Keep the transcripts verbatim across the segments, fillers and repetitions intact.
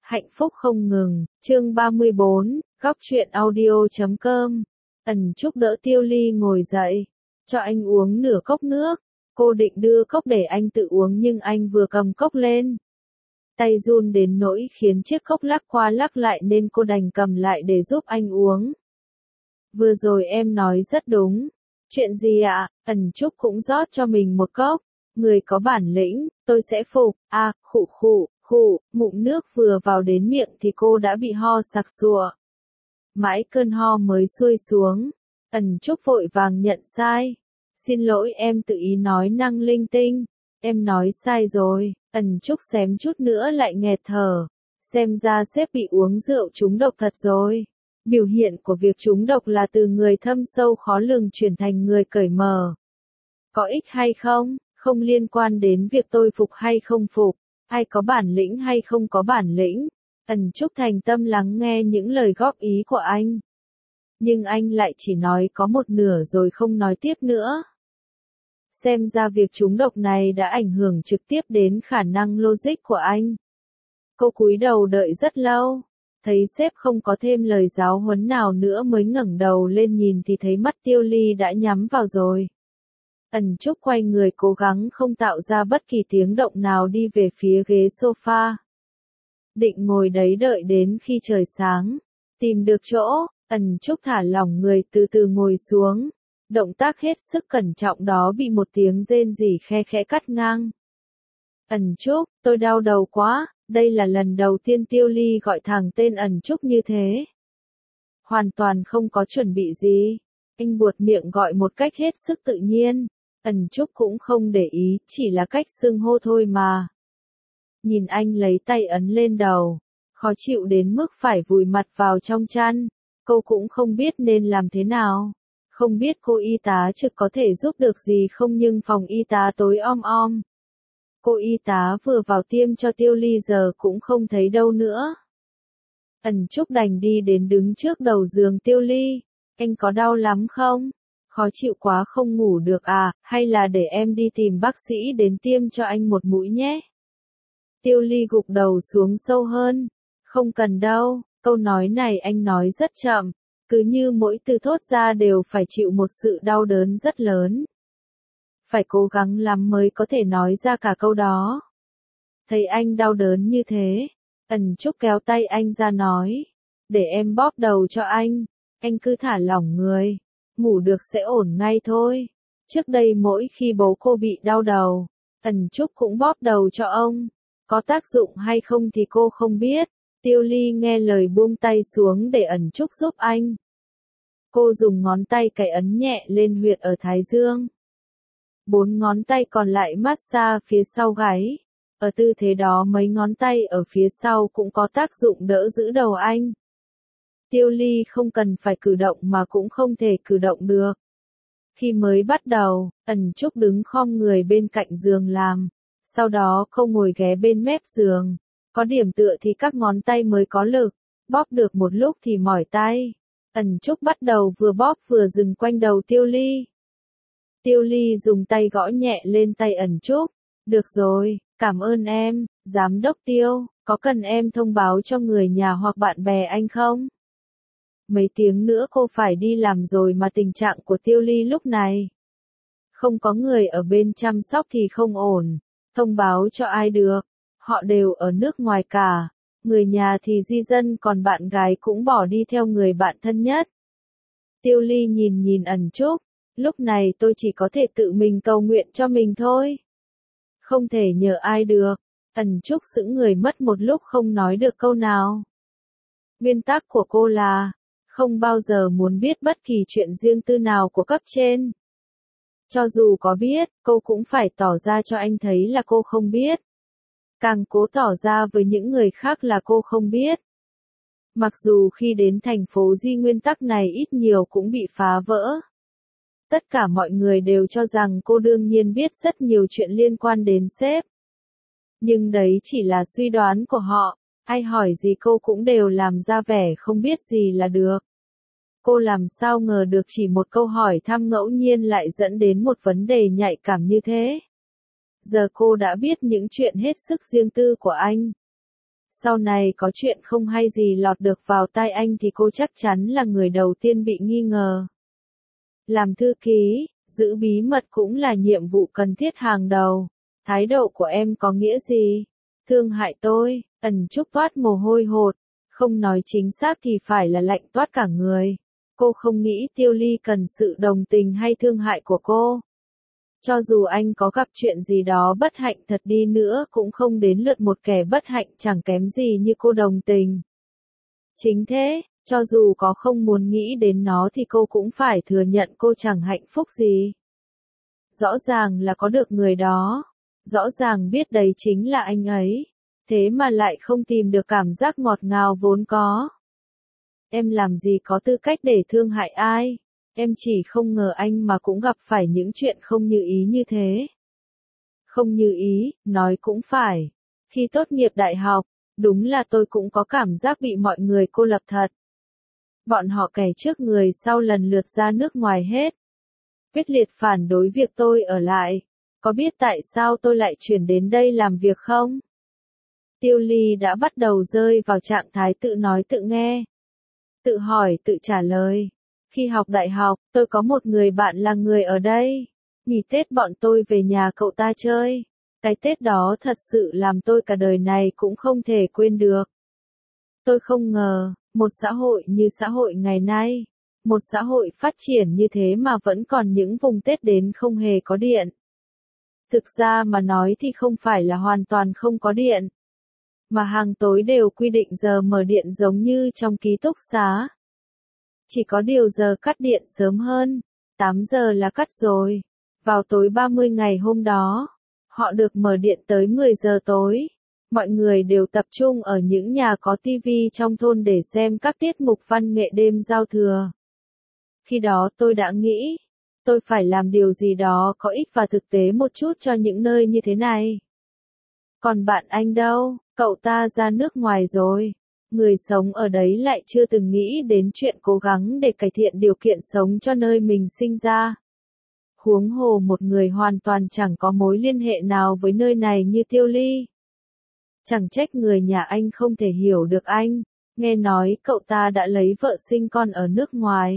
Hạnh phúc không ngừng, chương ba mươi bốn, góc truyện audio chấm com. Ẩn Trúc đỡ Tiêu Ly ngồi dậy, cho anh uống nửa cốc nước. Cô định đưa cốc để anh tự uống nhưng anh vừa cầm cốc lên, tay run đến nỗi khiến chiếc cốc lắc qua lắc lại nên cô đành cầm lại để giúp anh uống. Vừa rồi em nói rất đúng. Chuyện gì ạ? Ẩn Trúc cũng rót cho mình một cốc. Người có bản lĩnh, tôi sẽ phục. À, khụ khụ, khụ, ngụm nước vừa vào đến miệng thì cô đã bị ho sặc sụa. Mãi cơn ho mới xuôi xuống. Ẩn Trúc vội vàng nhận sai. Xin lỗi, em tự ý nói năng linh tinh. Em nói sai rồi. Ẩn Trúc xém chút nữa lại nghẹt thở. Xem ra sếp bị uống rượu trúng độc thật rồi. Biểu hiện của việc trúng độc là từ người thâm sâu khó lường chuyển thành người cởi mở. Có ích hay không, không liên quan đến việc tôi phục hay không phục, ai có bản lĩnh hay không có bản lĩnh. Ẩn Trúc thành tâm lắng nghe những lời góp ý của anh. Nhưng anh lại chỉ nói có một nửa rồi không nói tiếp nữa. Xem ra việc trúng độc này đã ảnh hưởng trực tiếp đến khả năng logic của anh. Cô cúi đầu đợi rất lâu. Thấy sếp không có thêm lời giáo huấn nào nữa mới ngẩng đầu lên nhìn thì thấy mắt Tiêu Ly đã nhắm vào rồi. Ẩn Trúc quay người cố gắng không tạo ra bất kỳ tiếng động nào đi về phía ghế sofa. Định ngồi đấy đợi đến khi trời sáng. Tìm được chỗ, Ẩn Trúc thả lỏng người từ từ ngồi xuống. Động tác hết sức cẩn trọng đó bị một tiếng rên rỉ khe khẽ cắt ngang. Ẩn Trúc, tôi đau đầu quá. Đây là lần đầu tiên Tiêu Ly gọi thẳng tên Ẩn Trúc như thế. Hoàn toàn không có chuẩn bị gì. Anh buột miệng gọi một cách hết sức tự nhiên. Ẩn Trúc cũng không để ý, chỉ là cách xưng hô thôi mà. Nhìn anh lấy tay ấn lên đầu. Khó chịu đến mức phải vùi mặt vào trong chăn. Cô cũng không biết nên làm thế nào. Không biết cô y tá trực có thể giúp được gì không nhưng phòng y tá tối om om. Cô y tá vừa vào tiêm cho Tiêu Ly giờ cũng không thấy đâu nữa. Ẩn Trúc đành đi đến đứng trước đầu giường Tiêu Ly. Anh có đau lắm không? Khó chịu quá không ngủ được à, hay là để em đi tìm bác sĩ đến tiêm cho anh một mũi nhé? Tiêu Ly gục đầu xuống sâu hơn. Không cần đâu, câu nói này anh nói rất chậm, cứ như mỗi từ thốt ra đều phải chịu một sự đau đớn rất lớn. Phải cố gắng lắm mới có thể nói ra cả câu đó. Thấy anh đau đớn như thế, Ẩn Trúc kéo tay anh ra nói, để em bóp đầu cho anh, anh cứ thả lỏng người, ngủ được sẽ ổn ngay thôi. Trước đây mỗi khi bố cô bị đau đầu, Ẩn Trúc cũng bóp đầu cho ông, có tác dụng hay không thì cô không biết. Tiêu Ly nghe lời buông tay xuống để Ẩn Trúc giúp anh. Cô dùng ngón tay cày ấn nhẹ lên huyệt ở thái dương. Bốn ngón tay còn lại massage phía sau gáy. Ở tư thế đó mấy ngón tay ở phía sau cũng có tác dụng đỡ giữ đầu anh. Tiêu Ly không cần phải cử động mà cũng không thể cử động được. Khi mới bắt đầu, Ẩn Trúc đứng khom người bên cạnh giường làm. Sau đó cô ngồi ghé bên mép giường. Có điểm tựa thì các ngón tay mới có lực. Bóp được một lúc thì mỏi tay. Ẩn Trúc bắt đầu vừa bóp vừa dừng quanh đầu Tiêu Ly. Tiêu Ly dùng tay gõ nhẹ lên tay Ẩn Trúc. Được rồi, cảm ơn em, giám đốc Tiêu, có cần em thông báo cho người nhà hoặc bạn bè anh không? Mấy tiếng nữa cô phải đi làm rồi mà tình trạng của Tiêu Ly lúc này. Không có người ở bên chăm sóc thì không ổn, thông báo cho ai được, họ đều ở nước ngoài cả, người nhà thì di dân còn bạn gái cũng bỏ đi theo người bạn thân nhất. Tiêu Ly nhìn nhìn Ẩn Trúc. Lúc này tôi chỉ có thể tự mình cầu nguyện cho mình thôi. Không thể nhờ ai được. Ẩn Trúc sững người mất một lúc không nói được câu nào. Nguyên tắc của cô là, không bao giờ muốn biết bất kỳ chuyện riêng tư nào của cấp trên. Cho dù có biết, cô cũng phải tỏ ra cho anh thấy là cô không biết. Càng cố tỏ ra với những người khác là cô không biết. Mặc dù khi đến thành phố Di nguyên tắc này ít nhiều cũng bị phá vỡ. Tất cả mọi người đều cho rằng cô đương nhiên biết rất nhiều chuyện liên quan đến sếp. Nhưng đấy chỉ là suy đoán của họ, ai hỏi gì cô cũng đều làm ra vẻ không biết gì là được. Cô làm sao ngờ được chỉ một câu hỏi thăm ngẫu nhiên lại dẫn đến một vấn đề nhạy cảm như thế. Giờ cô đã biết những chuyện hết sức riêng tư của anh. Sau này có chuyện không hay gì lọt được vào tai anh thì cô chắc chắn là người đầu tiên bị nghi ngờ. Làm thư ký, giữ bí mật cũng là nhiệm vụ cần thiết hàng đầu. Thái độ của em có nghĩa gì? Thương hại tôi, Ẩn Trúc toát mồ hôi hột, không nói chính xác thì phải là lạnh toát cả người. Cô không nghĩ Tiêu Ly cần sự đồng tình hay thương hại của cô. Cho dù anh có gặp chuyện gì đó bất hạnh thật đi nữa cũng không đến lượt một kẻ bất hạnh chẳng kém gì như cô đồng tình. Chính thế, cho dù có không muốn nghĩ đến nó thì cô cũng phải thừa nhận cô chẳng hạnh phúc gì. Rõ ràng là có được người đó, rõ ràng biết đấy chính là anh ấy, thế mà lại không tìm được cảm giác ngọt ngào vốn có. Em làm gì có tư cách để thương hại ai, em chỉ không ngờ anh mà cũng gặp phải những chuyện không như ý như thế. Không như ý, nói cũng phải. Khi tốt nghiệp đại học, đúng là tôi cũng có cảm giác bị mọi người cô lập thật. Bọn họ kẻ trước người sau lần lượt ra nước ngoài hết. Quyết liệt phản đối việc tôi ở lại. Có biết tại sao tôi lại chuyển đến đây làm việc không? Tiêu Ly đã bắt đầu rơi vào trạng thái tự nói tự nghe. Tự hỏi tự trả lời. Khi học đại học, tôi có một người bạn là người ở đây. Nghỉ Tết bọn tôi về nhà cậu ta chơi. Cái Tết đó thật sự làm tôi cả đời này cũng không thể quên được. Tôi không ngờ, một xã hội như xã hội ngày nay, một xã hội phát triển như thế mà vẫn còn những vùng Tết đến không hề có điện. Thực ra mà nói thì không phải là hoàn toàn không có điện, mà hàng tối đều quy định giờ mở điện giống như trong ký túc xá. Chỉ có điều giờ cắt điện sớm hơn, tám giờ là cắt rồi. Vào tối ba mươi ngày hôm đó, họ được mở điện tới mười giờ tối. Mọi người đều tập trung ở những nhà có tivi trong thôn để xem các tiết mục văn nghệ đêm giao thừa. Khi đó tôi đã nghĩ, tôi phải làm điều gì đó có ích và thực tế một chút cho những nơi như thế này. Còn bạn anh đâu, cậu ta ra nước ngoài rồi. Người sống ở đấy lại chưa từng nghĩ đến chuyện cố gắng để cải thiện điều kiện sống cho nơi mình sinh ra. Huống hồ một người hoàn toàn chẳng có mối liên hệ nào với nơi này như Tiêu Ly. Chẳng trách người nhà anh không thể hiểu được anh, nghe nói cậu ta đã lấy vợ sinh con ở nước ngoài.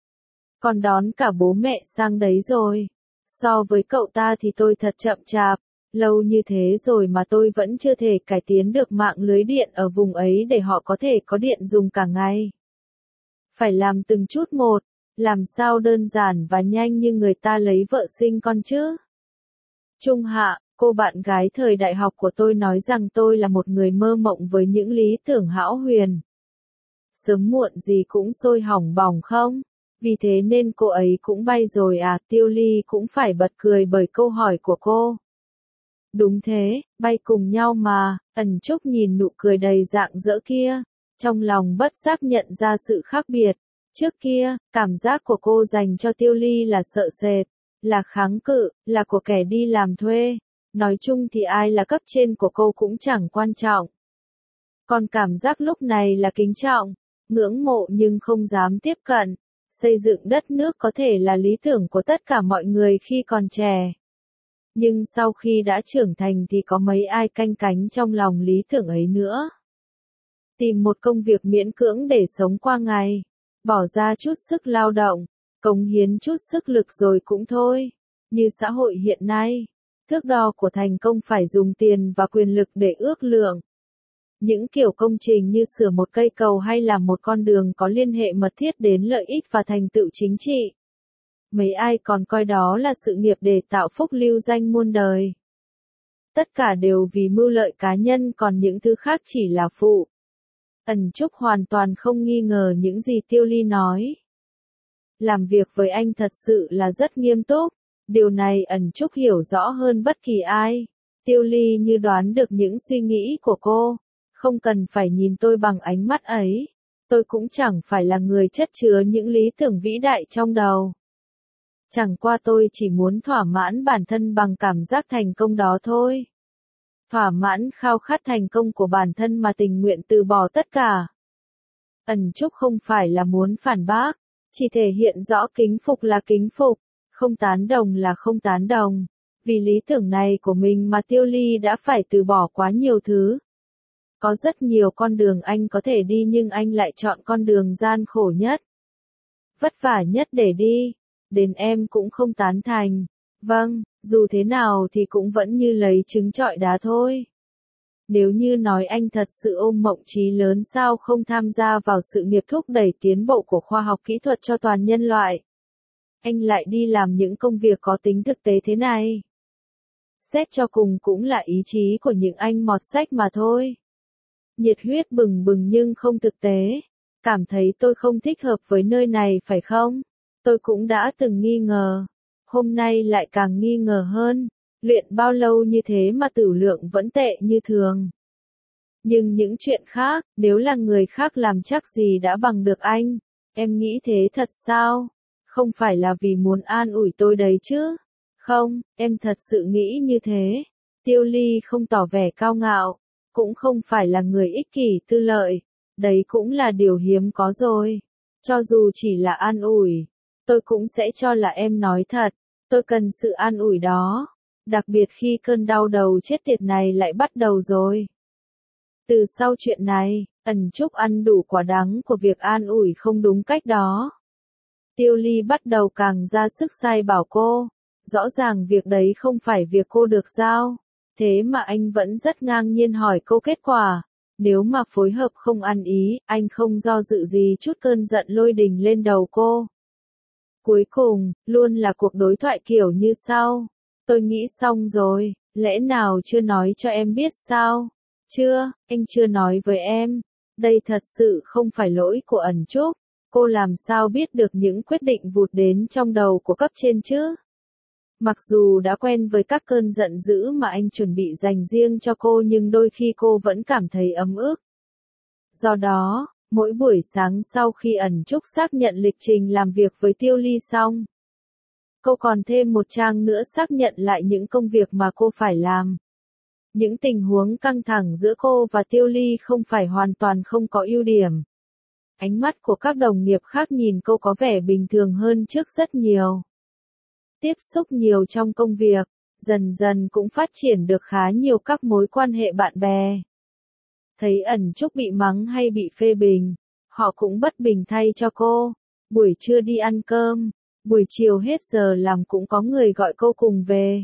Còn đón cả bố mẹ sang đấy rồi. So với cậu ta thì tôi thật chậm chạp, lâu như thế rồi mà tôi vẫn chưa thể cải tiến được mạng lưới điện ở vùng ấy để họ có thể có điện dùng cả ngày. Phải làm từng chút một, làm sao đơn giản và nhanh như người ta lấy vợ sinh con chứ. Trung Hạ, cô bạn gái thời đại học của tôi nói rằng tôi là một người mơ mộng với những lý tưởng hão huyền. Sớm muộn gì cũng sôi hỏng bỏng không? Vì thế nên cô ấy cũng bay rồi à? Tiêu Ly cũng phải bật cười bởi câu hỏi của cô. Đúng thế, bay cùng nhau mà. Ẩn Trúc nhìn nụ cười đầy rạng rỡ kia, trong lòng bất giác nhận ra sự khác biệt. Trước kia, cảm giác của cô dành cho Tiêu Ly là sợ sệt, là kháng cự, là của kẻ đi làm thuê. Nói chung thì ai là cấp trên của cô cũng chẳng quan trọng. Còn cảm giác lúc này là kính trọng, ngưỡng mộ nhưng không dám tiếp cận. Xây dựng đất nước có thể là lý tưởng của tất cả mọi người khi còn trẻ. Nhưng sau khi đã trưởng thành thì có mấy ai canh cánh trong lòng lý tưởng ấy nữa. Tìm một công việc miễn cưỡng để sống qua ngày, bỏ ra chút sức lao động, cống hiến chút sức lực rồi cũng thôi. Như xã hội hiện nay, thước đo của thành công phải dùng tiền và quyền lực để ước lượng. Những kiểu công trình như sửa một cây cầu hay làm một con đường có liên hệ mật thiết đến lợi ích và thành tựu chính trị. Mấy ai còn coi đó là sự nghiệp để tạo phúc lưu danh muôn đời. Tất cả đều vì mưu lợi cá nhân, còn những thứ khác chỉ là phụ. Ẩn Trúc hoàn toàn không nghi ngờ những gì Tiêu Ly nói. Làm việc với anh thật sự là rất nghiêm túc. Điều này Ẩn Trúc hiểu rõ hơn bất kỳ ai. Tiêu Ly như đoán được những suy nghĩ của cô. Không cần phải nhìn tôi bằng ánh mắt ấy. Tôi cũng chẳng phải là người chất chứa những lý tưởng vĩ đại trong đầu. Chẳng qua tôi chỉ muốn thỏa mãn bản thân bằng cảm giác thành công đó thôi. Thỏa mãn khao khát thành công của bản thân mà tình nguyện từ bỏ tất cả. Ẩn Trúc không phải là muốn phản bác, chỉ thể hiện rõ kính phục là kính phục, không tán đồng là không tán đồng. Vì lý tưởng này của mình mà Tiêu Ly đã phải từ bỏ quá nhiều thứ. Có rất nhiều con đường anh có thể đi nhưng anh lại chọn con đường gian khổ nhất, vất vả nhất để đi. Đến em cũng không tán thành. Vâng, dù thế nào thì cũng vẫn như lấy trứng trọi đá thôi. Nếu như nói anh thật sự ôm mộng chí lớn sao không tham gia vào sự nghiệp thúc đẩy tiến bộ của khoa học kỹ thuật cho toàn nhân loại. Anh lại đi làm những công việc có tính thực tế thế này. Xét cho cùng cũng là ý chí của những anh mọt sách mà thôi. Nhiệt huyết bừng bừng nhưng không thực tế. Cảm thấy tôi không thích hợp với nơi này phải không? Tôi cũng đã từng nghi ngờ. Hôm nay lại càng nghi ngờ hơn. Luyện bao lâu như thế mà tử lượng vẫn tệ như thường. Nhưng những chuyện khác, nếu là người khác làm chắc gì đã bằng được anh. Em nghĩ thế thật sao? Không phải là vì muốn an ủi tôi đấy chứ? Không, em thật sự nghĩ như thế. Tiêu Ly không tỏ vẻ cao ngạo, cũng không phải là người ích kỷ tư lợi. Đấy cũng là điều hiếm có rồi. Cho dù chỉ là an ủi, tôi cũng sẽ cho là em nói thật. Tôi cần sự an ủi đó. Đặc biệt khi cơn đau đầu chết tiệt này lại bắt đầu rồi. Từ sau chuyện này, Ẩn Trúc ăn đủ quả đắng của việc an ủi không đúng cách đó. Tiêu Ly bắt đầu càng ra sức sai bảo cô. Rõ ràng việc đấy không phải việc cô được giao. Thế mà anh vẫn rất ngang nhiên hỏi cô kết quả. Nếu mà phối hợp không ăn ý, anh không do dự gì chút cơn giận lôi đình lên đầu cô. Cuối cùng, luôn là cuộc đối thoại kiểu như sau. Tôi nghĩ xong rồi, lẽ nào chưa nói cho em biết sao? Chưa, anh chưa nói với em. Đây thật sự không phải lỗi của Ẩn Trúc. Cô làm sao biết được những quyết định vụt đến trong đầu của cấp trên chứ? Mặc dù đã quen với các cơn giận dữ mà anh chuẩn bị dành riêng cho cô nhưng đôi khi cô vẫn cảm thấy ấm ức. Do đó, mỗi buổi sáng sau khi Ẩn Trúc xác nhận lịch trình làm việc với Tiêu Ly xong, cô còn thêm một trang nữa xác nhận lại những công việc mà cô phải làm. Những tình huống căng thẳng giữa cô và Tiêu Ly không phải hoàn toàn không có ưu điểm. Ánh mắt của các đồng nghiệp khác nhìn cô có vẻ bình thường hơn trước rất nhiều. Tiếp xúc nhiều trong công việc, dần dần cũng phát triển được khá nhiều các mối quan hệ bạn bè. Thấy Ẩn Trúc bị mắng hay bị phê bình, họ cũng bất bình thay cho cô. Buổi trưa đi ăn cơm, buổi chiều hết giờ làm cũng có người gọi cô cùng về.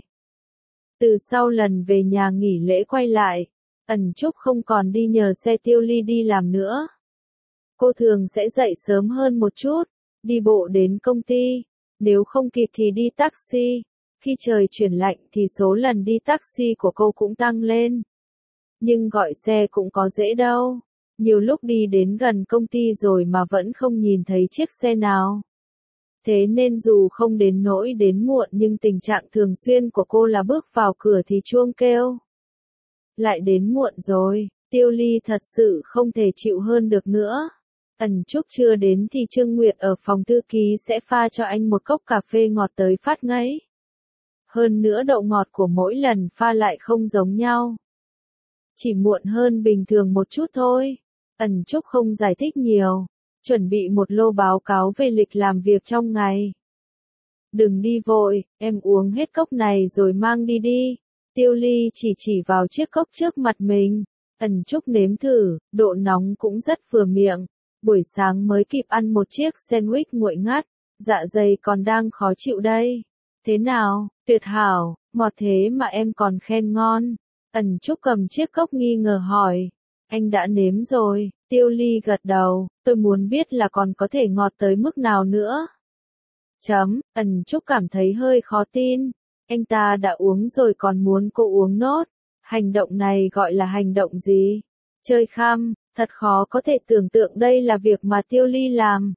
Từ sau lần về nhà nghỉ lễ quay lại, Ẩn Trúc không còn đi nhờ xe Tiêu Ly đi làm nữa. Cô thường sẽ dậy sớm hơn một chút, đi bộ đến công ty, nếu không kịp thì đi taxi. Khi trời chuyển lạnh thì số lần đi taxi của cô cũng tăng lên. Nhưng gọi xe cũng có dễ đâu. Nhiều lúc đi đến gần công ty rồi mà vẫn không nhìn thấy chiếc xe nào. Thế nên dù không đến nỗi đến muộn nhưng tình trạng thường xuyên của cô là bước vào cửa thì chuông kêu. Lại đến muộn rồi, Tiêu Ly thật sự không thể chịu hơn được nữa. Ẩn Trúc chưa đến thì Trương Nguyệt ở phòng thư ký sẽ pha cho anh một cốc cà phê ngọt tới phát ngấy. Hơn nữa độ ngọt của mỗi lần pha lại không giống nhau. Chỉ muộn hơn bình thường một chút thôi. Ẩn Trúc không giải thích nhiều. Chuẩn bị một lô báo cáo về lịch làm việc trong ngày. Đừng đi vội, em uống hết cốc này rồi mang đi đi. Tiêu Ly chỉ chỉ vào chiếc cốc trước mặt mình. Ẩn Trúc nếm thử, độ nóng cũng rất vừa miệng. Buổi sáng mới kịp ăn một chiếc sandwich nguội ngắt, dạ dày còn đang khó chịu đây. Thế nào, tuyệt hảo, ngọt thế mà em còn khen ngon. Ẩn Trúc cầm chiếc cốc nghi ngờ hỏi. Anh đã nếm rồi, Tiêu Ly gật đầu, tôi muốn biết là còn có thể ngọt tới mức nào nữa. Chấm, Ẩn Trúc cảm thấy hơi khó tin. Anh ta đã uống rồi còn muốn cô uống nốt. Hành động này gọi là hành động gì? Chơi khăm, thật khó có thể tưởng tượng đây là việc mà Tiêu Ly làm.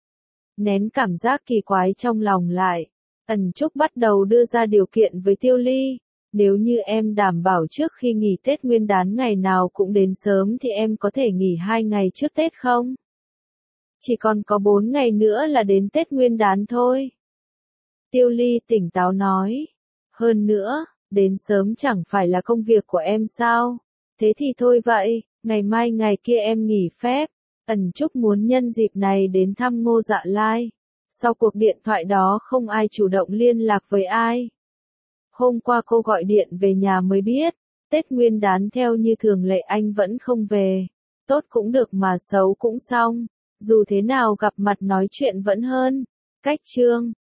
Nén cảm giác kỳ quái trong lòng lại, Ẩn Trúc bắt đầu đưa ra điều kiện với Tiêu Ly. Nếu như em đảm bảo trước khi nghỉ Tết Nguyên đán ngày nào cũng đến sớm thì em có thể nghỉ hai ngày trước Tết không? Chỉ còn có bốn ngày nữa là đến Tết Nguyên đán thôi. Tiêu Ly tỉnh táo nói. Hơn nữa, đến sớm chẳng phải là công việc của em sao? Thế thì thôi vậy, ngày mai ngày kia em nghỉ phép. Ẩn Trúc muốn nhân dịp này đến thăm Ngô Dạ Lai. Sau cuộc điện thoại đó không ai chủ động liên lạc với ai. Hôm qua cô gọi điện về nhà mới biết, Tết Nguyên đán theo như thường lệ anh vẫn không về. Tốt cũng được mà xấu cũng xong. Dù thế nào gặp mặt nói chuyện vẫn hơn. Cách chương